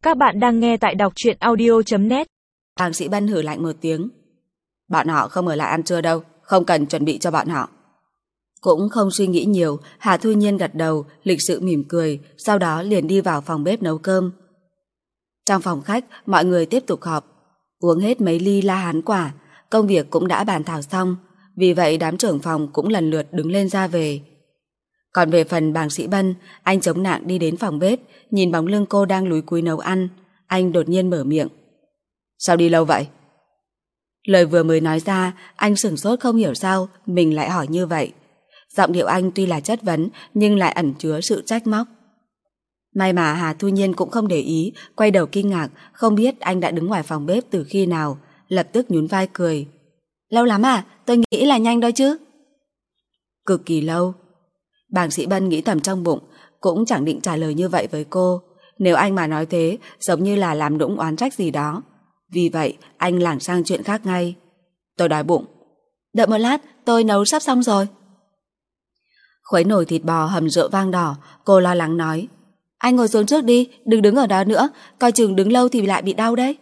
Các bạn đang nghe tại đọc truyện audio.net. Bác sĩ Bân hử lạnh một tiếng. Bọn họ không ở lại ăn trưa đâu, không cần chuẩn bị cho bọn họ. Cũng không suy nghĩ nhiều, Hà Thu Nhiên gật đầu, lịch sự mỉm cười, sau đó liền đi vào phòng bếp nấu cơm. Trong phòng khách, mọi người tiếp tục họp. Uống hết mấy ly la hán quả, công việc cũng đã bàn thảo xong, vì vậy đám trưởng phòng cũng lần lượt đứng lên ra về. Còn về phần bác sĩ Bân, anh chống nạng đi đến phòng bếp, nhìn bóng lưng cô đang lúi cúi nấu ăn, anh đột nhiên mở miệng. Sao đi lâu vậy? Lời vừa mới nói ra, anh sửng sốt không hiểu sao mình lại hỏi như vậy. Giọng điệu anh tuy là chất vấn nhưng lại ẩn chứa sự trách móc. May mà Hà Thu Nhiên cũng không để ý, quay đầu kinh ngạc, không biết anh đã đứng ngoài phòng bếp từ khi nào, lập tức nhún vai cười. Lâu lắm à? Tôi nghĩ là nhanh đó chứ. Cực kỳ lâu. Bác sĩ Bân nghĩ thầm trong bụng, cũng chẳng định trả lời như vậy với cô. Nếu anh mà nói thế, giống như là làm đũng oán trách gì đó. Vì vậy, anh lảng sang chuyện khác ngay. Tôi đói bụng. Đợi một lát, tôi nấu sắp xong rồi. Khuấy nồi thịt bò hầm rượu vang đỏ, cô lo lắng nói. Anh ngồi xuống trước đi, đừng đứng ở đó nữa, coi chừng đứng lâu thì lại bị đau đấy.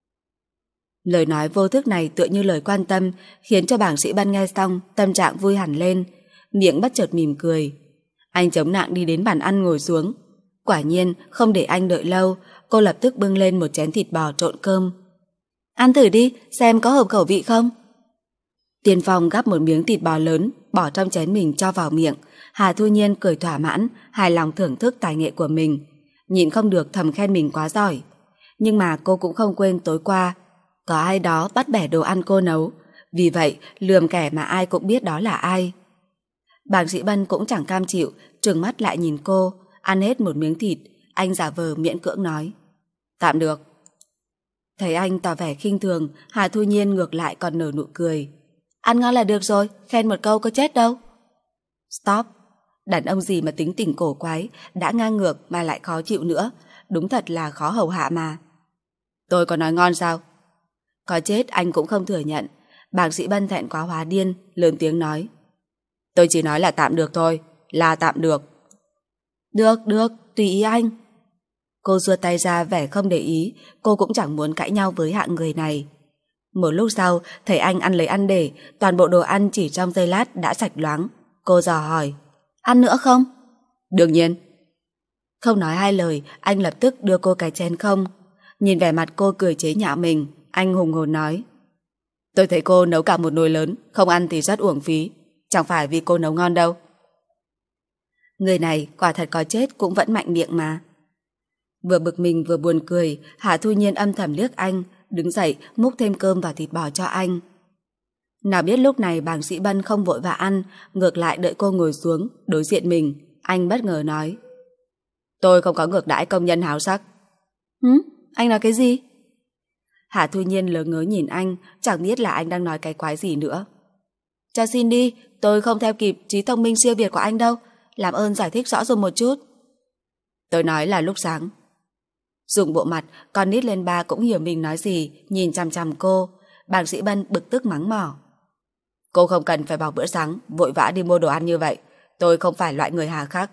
Lời nói vô thức này tựa như lời quan tâm, khiến cho bác sĩ Bân nghe xong, tâm trạng vui hẳn lên, miệng bất chợt mỉm cười. Anh chống nạng đi đến bàn ăn ngồi xuống. Quả nhiên, không để anh đợi lâu, cô lập tức bưng lên một chén thịt bò trộn cơm. Ăn thử đi, xem có hợp khẩu vị không? Tiên Phong gắp một miếng thịt bò lớn, bỏ trong chén mình cho vào miệng. Hà Thu Nhiên cười thỏa mãn, hài lòng thưởng thức tài nghệ của mình. Nhịn không được thầm khen mình quá giỏi. Nhưng mà cô cũng không quên tối qua có ai đó bắt bẻ đồ ăn cô nấu. Vì vậy, lườm kẻ mà ai cũng biết đó là ai. Bác sĩ Bân cũng chẳng cam chịu, trừng mắt lại nhìn cô. Ăn hết một miếng thịt, anh giả vờ miễn cưỡng nói. Tạm được. Thấy anh tỏ vẻ khinh thường, Hà Thu Nhiên ngược lại còn nở nụ cười. Ăn ngon là được rồi, khen một câu có chết đâu. Stop. Đàn ông gì mà tính tình cổ quái, đã ngang ngược mà lại khó chịu nữa. Đúng thật là khó hầu hạ mà. Tôi có nói ngon sao? Có chết anh cũng không thừa nhận. Bác sĩ Bân thẹn quá hóa điên, lớn tiếng nói. Tôi chỉ nói là tạm được thôi, là tạm được. Được, tùy ý anh. Cô giơ tay ra vẻ không để ý, cô cũng chẳng muốn cãi nhau với hạng người này. Một lúc sau, thấy anh ăn lấy ăn để, toàn bộ đồ ăn chỉ trong giây lát đã sạch loáng. Cô dò hỏi, ăn nữa không? Đương nhiên. Không nói hai lời, anh lập tức đưa cô cái chén không. Nhìn vẻ mặt cô cười chế nhạo mình, anh hùng hồn nói. Tôi thấy cô nấu cả một nồi lớn, không ăn thì rất uổng phí. Chẳng phải vì cô nấu ngon đâu. Người này quả thật có chết cũng vẫn mạnh miệng mà. Vừa bực mình vừa buồn cười, Hà Thu Nhiên âm thầm liếc anh, đứng dậy múc thêm cơm và thịt bò cho anh. Nào biết lúc này bác sĩ Bân không vội vã ăn, ngược lại đợi cô ngồi xuống đối diện mình. Anh bất ngờ nói. Tôi không có ngược đãi công nhân háo sắc. Anh nói cái gì? Hà Thu Nhiên lớ ngớ nhìn anh, chẳng biết là anh đang nói cái quái gì nữa. Cho xin đi, tôi không theo kịp trí thông minh siêu việt của anh đâu. Làm ơn giải thích rõ ràng một chút. Tôi nói là lúc sáng. Dùng bộ mặt, con nít lên ba cũng hiểu mình nói gì, nhìn chằm chằm cô. Bác sĩ Bân bực tức mắng mỏ. Cô không cần phải bỏ bữa sáng, vội vã đi mua đồ ăn như vậy. Tôi không phải loại người hà khắc.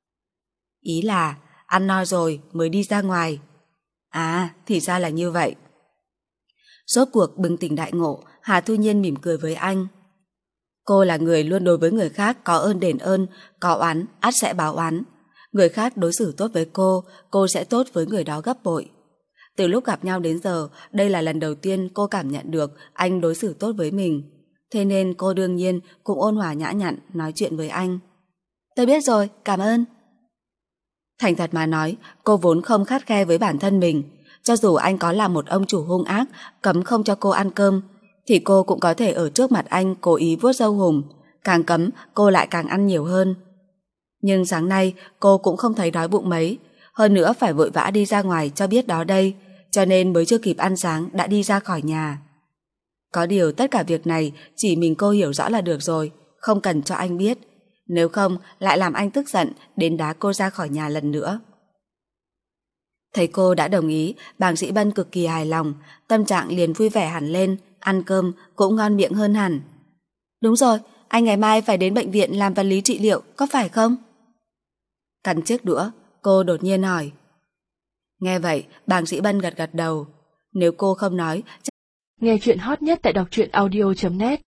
Ý là, ăn no rồi mới đi ra ngoài. À, thì ra là như vậy. Rốt cuộc bừng tỉnh đại ngộ, Hà Thu Nhiên mỉm cười với anh. Cô là người luôn đối với người khác có ơn đền ơn, có oán, ắt sẽ báo oán. Người khác đối xử tốt với cô sẽ tốt với người đó gấp bội. Từ lúc gặp nhau đến giờ, đây là lần đầu tiên cô cảm nhận được anh đối xử tốt với mình. Thế nên cô đương nhiên cũng ôn hòa nhã nhặn nói chuyện với anh. Tôi biết rồi, cảm ơn. Thành thật mà nói, cô vốn không khắt khe với bản thân mình. Cho dù anh có là một ông chủ hung ác, cấm không cho cô ăn cơm, thì cô cũng có thể ở trước mặt anh cố ý vuốt râu hùm. Càng cấm, cô lại càng ăn nhiều hơn. Nhưng sáng nay, cô cũng không thấy đói bụng mấy. Hơn nữa phải vội vã đi ra ngoài cho biết đó đây, cho nên mới chưa kịp ăn sáng đã đi ra khỏi nhà. Có điều tất cả việc này chỉ mình cô hiểu rõ là được rồi, không cần cho anh biết. Nếu không, lại làm anh tức giận đến đá cô ra khỏi nhà lần nữa. Thấy cô đã đồng ý, bác sĩ Bân cực kỳ hài lòng, tâm trạng liền vui vẻ hẳn lên, ăn cơm cũng ngon miệng hơn hẳn. Đúng rồi, anh ngày mai phải đến bệnh viện làm vật lý trị liệu, có phải không? Cắn chiếc đũa, cô đột nhiên hỏi. Nghe vậy, bàng Sĩ Bân gật gật đầu. Nếu cô không nói... Nghe chuyện hot nhất tại đọc truyện audio.net